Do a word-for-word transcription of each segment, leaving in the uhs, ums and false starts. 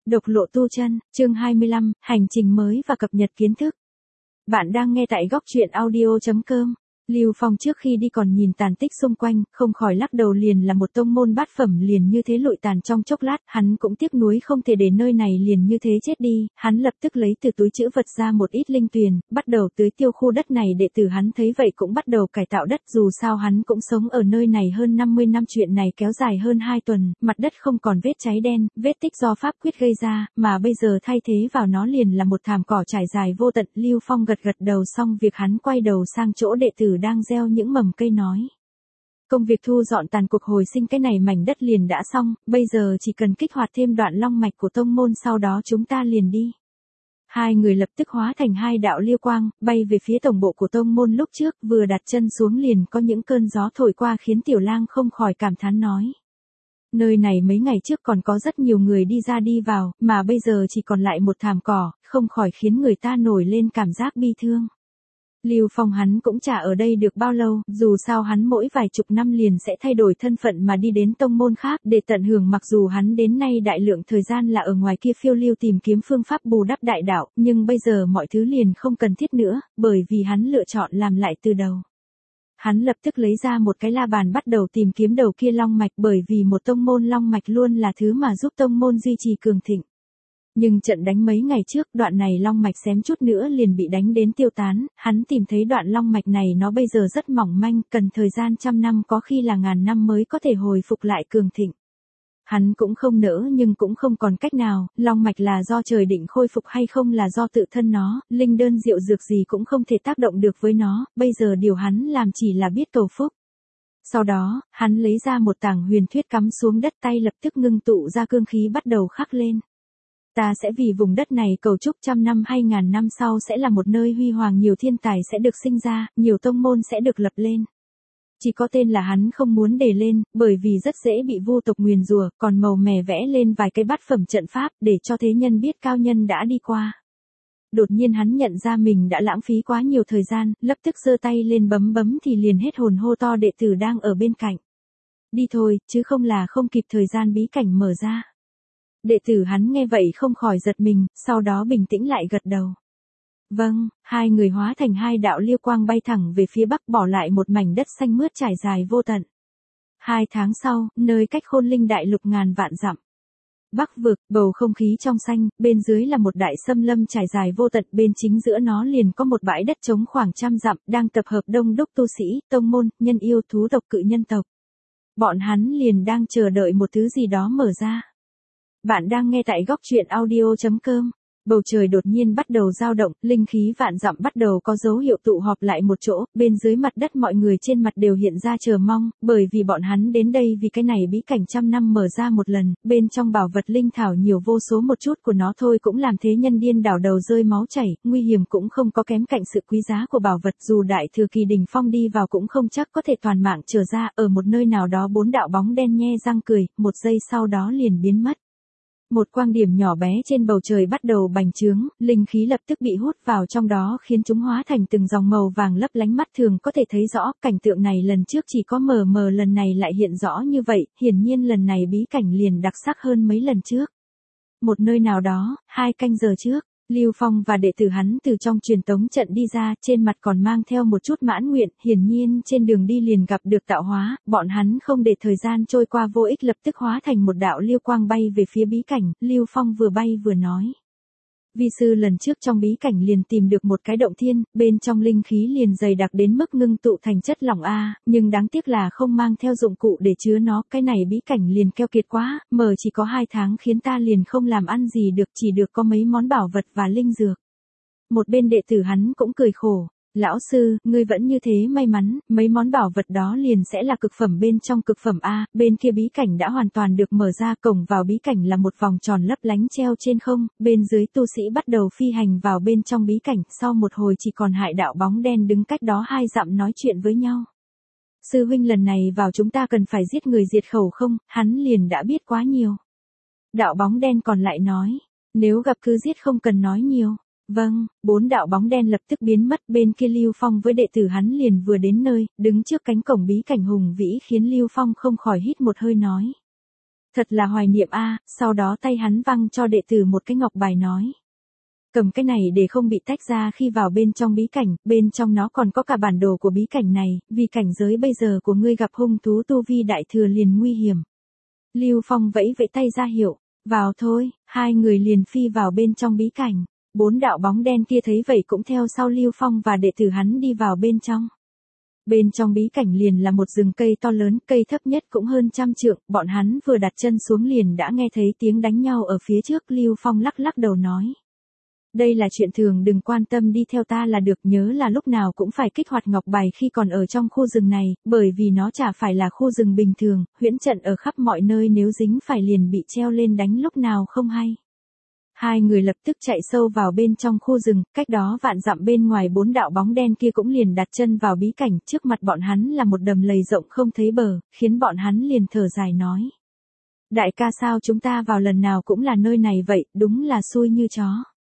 Độc lộ tu chân, chương hai mươi lăm, hành trình mới và cập nhật kiến thức. Bạn đang nghe tại góc truyện audio chấm com. Lưu Phong trước khi đi còn nhìn tàn tích xung quanh, không khỏi lắc đầu, liền là một tông môn bát phẩm liền như thế lụi tàn trong chốc lát, hắn cũng tiếc nuối không thể để nơi này liền như thế chết đi, hắn lập tức lấy từ túi trữ vật ra một ít linh tuyền, bắt đầu tưới tiêu khu đất này. Đệ tử hắn thấy vậy cũng bắt đầu cải tạo đất, dù sao hắn cũng sống ở nơi này hơn năm mươi năm, chuyện này kéo dài hơn hai tuần, mặt đất không còn vết cháy đen, vết tích do pháp quyết gây ra, mà bây giờ thay thế vào nó liền là một thảm cỏ trải dài vô tận. Lưu Phong gật gật đầu xong việc, hắn quay đầu sang chỗ đệ tử đang gieo những mầm cây nói: công việc thu dọn tàn cuộc hồi sinh cái này mảnh đất liền đã xong, bây giờ chỉ cần kích hoạt thêm đoạn long mạch của tông môn, sau đó chúng ta liền đi. Hai người lập tức hóa thành hai đạo liêu quang, bay về phía tổng bộ của tông môn. Lúc trước vừa đặt chân xuống liền có những cơn gió thổi qua, khiến Tiểu Lang không khỏi cảm thán nói: nơi này mấy ngày trước còn có rất nhiều người đi ra đi vào, mà bây giờ chỉ còn lại một thảm cỏ, không khỏi khiến người ta nổi lên cảm giác bi thương. Lưu Phong hắn cũng chả ở đây được bao lâu, dù sao hắn mỗi vài chục năm liền sẽ thay đổi thân phận mà đi đến tông môn khác để tận hưởng, mặc dù hắn đến nay đại lượng thời gian là ở ngoài kia phiêu lưu tìm kiếm phương pháp bù đắp đại đạo, nhưng bây giờ mọi thứ liền không cần thiết nữa, bởi vì hắn lựa chọn làm lại từ đầu. Hắn lập tức lấy ra một cái la bàn bắt đầu tìm kiếm đầu kia long mạch, bởi vì một tông môn long mạch luôn là thứ mà giúp tông môn duy trì cường thịnh. Nhưng trận đánh mấy ngày trước, đoạn này long mạch xém chút nữa liền bị đánh đến tiêu tán, hắn tìm thấy đoạn long mạch này nó bây giờ rất mỏng manh, cần thời gian trăm năm có khi là ngàn năm mới có thể hồi phục lại cường thịnh. Hắn cũng không nỡ nhưng cũng không còn cách nào, long mạch là do trời định khôi phục hay không là do tự thân nó, linh đơn diệu dược gì cũng không thể tác động được với nó, bây giờ điều hắn làm chỉ là biết cầu phúc. Sau đó, hắn lấy ra một tảng huyền thuyết cắm xuống đất, tay lập tức ngưng tụ ra cương khí bắt đầu khắc lên. Ta sẽ vì vùng đất này cầu chúc trăm năm hay ngàn năm sau sẽ là một nơi huy hoàng, nhiều thiên tài sẽ được sinh ra, nhiều tông môn sẽ được lập lên. Chỉ có tên là hắn không muốn đề lên, bởi vì rất dễ bị vu tộc nguyền rủa, còn màu mè vẽ lên vài cái bát phẩm trận pháp, để cho thế nhân biết cao nhân đã đi qua. Đột nhiên hắn nhận ra mình đã lãng phí quá nhiều thời gian, lập tức giơ tay lên bấm bấm thì liền hết hồn, hô to đệ tử đang ở bên cạnh: đi thôi, chứ không là không kịp thời gian bí cảnh mở ra. Đệ tử hắn nghe vậy không khỏi giật mình, sau đó bình tĩnh lại gật đầu. Vâng, hai người hóa thành hai đạo liêu quang bay thẳng về phía bắc, bỏ lại một mảnh đất xanh mướt trải dài vô tận. Hai tháng sau, nơi cách Khôn Linh đại lục ngàn vạn dặm. Bắc vực, bầu không khí trong xanh, bên dưới là một đại xâm lâm trải dài vô tận, bên chính giữa nó liền có một bãi đất trống khoảng trăm dặm, đang tập hợp đông đúc tu sĩ, tông môn, nhân yêu, thú tộc, cự nhân tộc. Bọn hắn liền đang chờ đợi một thứ gì đó mở ra. Bạn đang nghe tại góc truyện audio chấm com. Bầu trời đột nhiên bắt đầu dao động, linh khí vạn dặm bắt đầu có dấu hiệu tụ họp lại một chỗ, bên dưới mặt đất mọi người trên mặt đều hiện ra chờ mong, bởi vì bọn hắn đến đây vì cái này bí cảnh trăm năm mở ra một lần, bên trong bảo vật linh thảo nhiều vô số, một chút của nó thôi cũng làm thế nhân điên đảo đầu rơi máu chảy, nguy hiểm cũng không có kém cạnh sự quý giá của bảo vật, dù đại thừa kỳ đỉnh phong đi vào cũng không chắc có thể toàn mạng trở ra. Ở một nơi nào đó bốn đạo bóng đen nhe răng cười, một giây sau đó liền biến mất. Một quang điểm nhỏ bé trên bầu trời bắt đầu bành trướng, linh khí lập tức bị hút vào trong đó khiến chúng hóa thành từng dòng màu vàng lấp lánh, mắt thường có thể thấy rõ. Cảnh tượng này lần trước chỉ có mờ mờ, lần này lại hiện rõ như vậy, hiển nhiên lần này bí cảnh liền đặc sắc hơn mấy lần trước. Một nơi nào đó, hai canh giờ trước, Lưu Phong và đệ tử hắn từ trong truyền tống trận đi ra, trên mặt còn mang theo một chút mãn nguyện, hiển nhiên trên đường đi liền gặp được tạo hóa, bọn hắn không để thời gian trôi qua vô ích, lập tức hóa thành một đạo liêu quang bay về phía bí cảnh. Lưu Phong vừa bay vừa nói: vi sư lần trước trong bí cảnh liền tìm được một cái động thiên, bên trong linh khí liền dày đặc đến mức ngưng tụ thành chất lỏng a, nhưng đáng tiếc là không mang theo dụng cụ để chứa nó, cái này bí cảnh liền keo kiệt quá, mở chỉ có hai tháng khiến ta liền không làm ăn gì được, chỉ được có mấy món bảo vật và linh dược. Một bên đệ tử hắn cũng cười khổ: lão sư, ngươi vẫn như thế may mắn, mấy món bảo vật đó liền sẽ là cực phẩm bên trong cực phẩm a. Bên kia bí cảnh đã hoàn toàn được mở ra, cổng vào bí cảnh là một vòng tròn lấp lánh treo trên không, bên dưới tu sĩ bắt đầu phi hành vào bên trong bí cảnh, sau một hồi chỉ còn hai đạo bóng đen đứng cách đó hai dặm nói chuyện với nhau. Sư huynh, lần này vào chúng ta cần phải giết người diệt khẩu không? Hắn liền đã biết quá nhiều. Đạo bóng đen còn lại nói: nếu gặp cứ giết, không cần nói nhiều. Vâng, bốn đạo bóng đen lập tức biến mất. Bên kia Lưu Phong với đệ tử hắn liền vừa đến nơi, đứng trước cánh cổng bí cảnh hùng vĩ khiến Lưu Phong không khỏi hít một hơi nói: Thật là hoài niệm a, sau đó tay hắn văng cho đệ tử một cái ngọc bài nói. Cầm cái này để không bị tách ra khi vào bên trong bí cảnh, bên trong nó còn có cả bản đồ của bí cảnh này, vì cảnh giới bây giờ của ngươi gặp hung thú tu vi đại thừa liền nguy hiểm. Lưu Phong vẫy vẫy tay ra hiệu, vào thôi, hai người liền phi vào bên trong bí cảnh. Bốn đạo bóng đen kia thấy vậy cũng theo sau Lưu Phong và đệ tử hắn đi vào bên trong. Bên trong bí cảnh liền là một rừng cây to lớn, cây thấp nhất cũng hơn trăm trượng, bọn hắn vừa đặt chân xuống liền đã nghe thấy tiếng đánh nhau ở phía trước. Lưu Phong lắc lắc đầu nói. Đây là chuyện thường, đừng quan tâm, đi theo ta là được, nhớ là lúc nào cũng phải kích hoạt ngọc bài khi còn ở trong khu rừng này, bởi vì nó chả phải là khu rừng bình thường, huyễn trận ở khắp mọi nơi, nếu dính phải liền bị treo lên đánh lúc nào không hay. Hai người lập tức chạy sâu vào bên trong khu rừng, cách đó vạn dặm bên ngoài bốn đạo bóng đen kia cũng liền đặt chân vào bí cảnh, trước mặt bọn hắn là một đầm lầy rộng không thấy bờ, khiến bọn hắn liền thở dài nói. Đại ca, sao chúng ta vào lần nào cũng là nơi này vậy, đúng là xui như chó.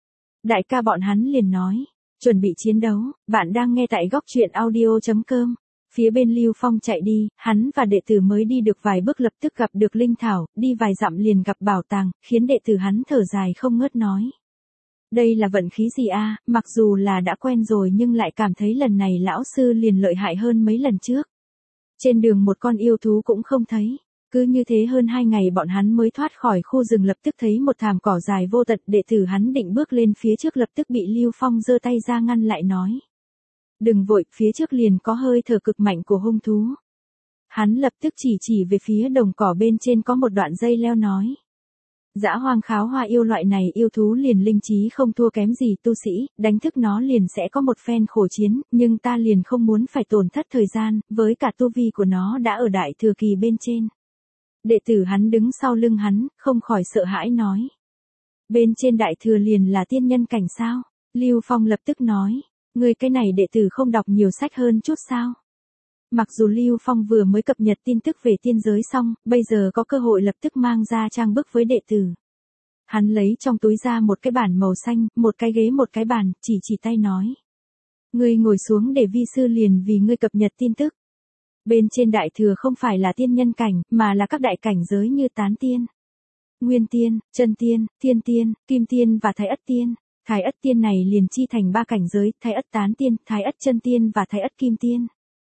Đại ca, bọn hắn liền nói, chuẩn bị chiến đấu. Bạn đang nghe tại góc truyện audio chấm com. Phía bên Lưu Phong chạy đi, hắn và đệ tử mới đi được vài bước lập tức gặp được linh thảo, đi vài dặm liền gặp bảo tàng, khiến đệ tử hắn thở dài không ngớt nói. Đây là vận khí gì a, mặc dù là đã quen rồi nhưng lại cảm thấy lần này lão sư liền lợi hại hơn mấy lần trước. Trên đường một con yêu thú cũng không thấy. Cứ như thế hơn hai ngày bọn hắn mới thoát khỏi khu rừng, lập tức thấy một thảm cỏ dài vô tận, đệ tử hắn định bước lên phía trước lập tức bị Lưu Phong giơ tay ra ngăn lại nói. Đừng vội, phía trước liền có hơi thở cực mạnh của hung thú. Hắn lập tức chỉ chỉ về phía đồng cỏ bên trên có một đoạn dây leo nói. Dã hoang kháo hoa yêu loại này yêu thú liền linh trí không thua kém gì tu sĩ, đánh thức nó liền sẽ có một phen khổ chiến, nhưng ta liền không muốn phải tổn thất thời gian, với cả tu vi của nó đã ở đại thừa kỳ bên trên. Đệ tử hắn đứng sau lưng hắn, không khỏi sợ hãi nói. Bên trên đại thừa liền là tiên nhân cảnh sao? Lưu Phong lập tức nói. Người cái này đệ tử không đọc nhiều sách hơn chút sao? Mặc dù Lưu Phong vừa mới cập nhật tin tức về tiên giới xong, bây giờ có cơ hội lập tức mang ra trang bức với đệ tử. Hắn lấy trong túi ra một cái bản màu xanh, một cái ghế một cái bàn, chỉ chỉ tay nói. Ngươi ngồi xuống để vi sư liền vì ngươi cập nhật tin tức. Bên trên đại thừa không phải là tiên nhân cảnh, mà là các đại cảnh giới như tán tiên, nguyên tiên, chân tiên, thiên tiên, kim tiên và thái ất tiên. Thái ất tiên này liền chi thành ba cảnh giới, thái ất tán tiên, thái ất chân tiên và thái ất kim tiên.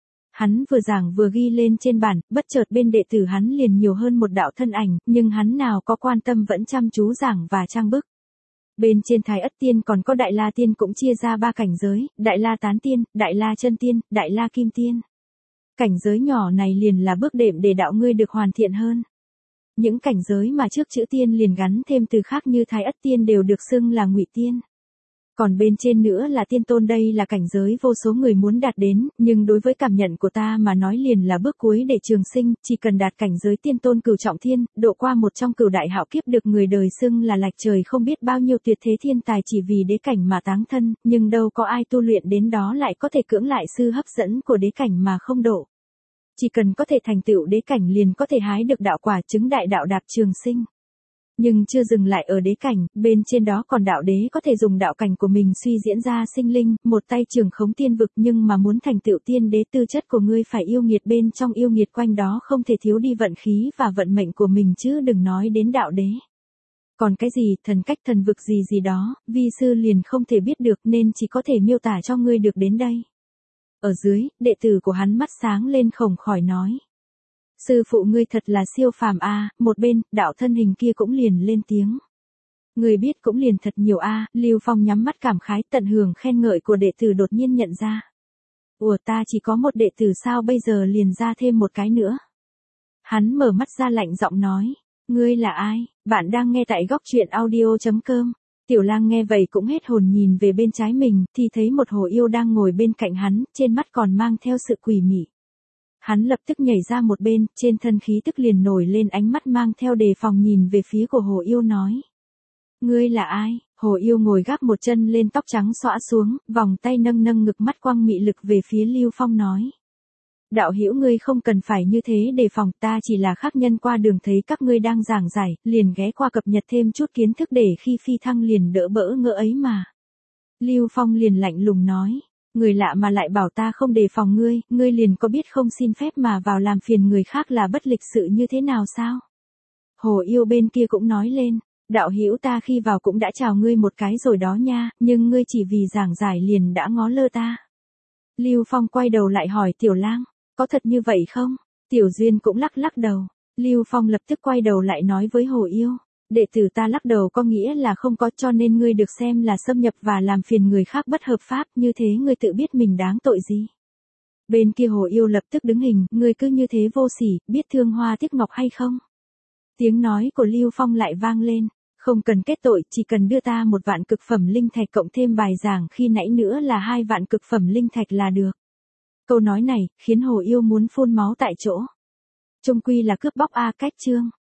Hắn vừa giảng vừa ghi lên trên bản, bất chợt bên đệ tử hắn liền nhiều hơn một đạo thân ảnh, nhưng hắn nào có quan tâm vẫn chăm chú giảng và trang bức. Bên trên thái ất tiên còn có đại la tiên cũng chia ra ba cảnh giới, đại la tán tiên, đại la chân tiên, đại la kim tiên. Cảnh giới nhỏ này liền là bước đệm để đạo ngươi được hoàn thiện hơn. Những cảnh giới mà trước chữ tiên liền gắn thêm từ khác như thái ất tiên đều được xưng là ngụy tiên. Còn bên trên nữa là tiên tôn, đây là cảnh giới vô số người muốn đạt đến, nhưng đối với cảm nhận của ta mà nói liền là bước cuối để trường sinh, chỉ cần đạt cảnh giới tiên tôn cửu trọng thiên, độ qua một trong cửu đại hạo kiếp được người đời xưng là lạch trời, không biết bao nhiêu tuyệt thế thiên tài chỉ vì đế cảnh mà táng thân, nhưng đâu có ai tu luyện đến đó lại có thể cưỡng lại sự hấp dẫn của đế cảnh mà không độ. Chỉ cần có thể thành tựu đế cảnh liền có thể hái được đạo quả, chứng đại đạo đạp trường sinh. Nhưng chưa dừng lại ở đế cảnh, bên trên đó còn đạo đế có thể dùng đạo cảnh của mình suy diễn ra sinh linh, một tay trường khống tiên vực, nhưng mà muốn thành tựu tiên đế tư chất của ngươi phải yêu nghiệt, bên trong yêu nghiệt quanh đó không thể thiếu đi vận khí và vận mệnh của mình chứ đừng nói đến đạo đế. Còn cái gì, thần cách thần vực gì gì đó, vi sư liền không thể biết được nên chỉ có thể miêu tả cho ngươi được đến đây. Ở dưới, đệ tử của hắn mắt sáng lên không khỏi nói. Sư phụ ngươi thật là siêu phàm a. Một bên, đạo thân hình kia cũng liền lên tiếng. Người biết cũng liền thật nhiều a. Lưu Phong nhắm mắt cảm khái, tận hưởng khen ngợi của đệ tử, đột nhiên nhận ra. Ủa, ta chỉ có một đệ tử sao bây giờ liền ra thêm một cái nữa. Hắn mở mắt ra lạnh giọng nói. Ngươi là ai? Bạn đang nghe tại góc truyện audio chấm com. Tiểu Lang nghe vậy cũng hết hồn, nhìn về bên trái mình, thì thấy một hồ yêu đang ngồi bên cạnh hắn, trên mắt còn mang theo sự quỷ mị. Hắn lập tức nhảy ra một bên, trên thân khí tức liền nổi lên, ánh mắt mang theo đề phòng nhìn về phía của hồ yêu nói. Ngươi là ai? Hồ yêu ngồi gác một chân lên, tóc trắng xõa xuống, vòng tay nâng nâng ngực, mắt quang mị lực về phía Lưu Phong nói. Đạo hữu, ngươi không cần phải như thế đề phòng, ta chỉ là khác nhân qua đường thấy các ngươi đang giảng giải, liền ghé qua cập nhật thêm chút kiến thức để khi phi thăng liền đỡ bỡ ngỡ ấy mà. Lưu Phong liền lạnh lùng nói. Người lạ mà lại bảo ta không đề phòng ngươi, ngươi liền có biết không xin phép mà vào làm phiền người khác là bất lịch sự như thế nào sao? Hồ Yêu bên kia cũng nói lên, đạo hữu ta khi vào cũng đã chào ngươi một cái rồi đó nha, nhưng ngươi chỉ vì giảng giải liền đã ngó lơ ta. Lưu Phong quay đầu lại hỏi Tiểu Lang, có thật như vậy không? Tiểu Duyên cũng lắc lắc đầu. Lưu Phong lập tức quay đầu lại nói với Hồ Yêu, đệ tử ta lắc đầu có nghĩa là không có, cho nên ngươi được xem là xâm nhập và làm phiền người khác bất hợp pháp, như thế ngươi tự biết mình đáng tội gì. Bên kia Hồ Yêu lập tức đứng hình, ngươi cứ như thế vô sỉ, biết thương hoa tiếc ngọc hay không? Tiếng nói của Lưu Phong lại vang lên, không cần kết tội, chỉ cần đưa ta một vạn cực phẩm linh thạch cộng thêm bài giảng khi nãy nữa là hai vạn cực phẩm linh thạch là được. Câu nói này khiến Hồ Yêu muốn phun máu tại chỗ. Chung quy là cướp bóc a cách chương.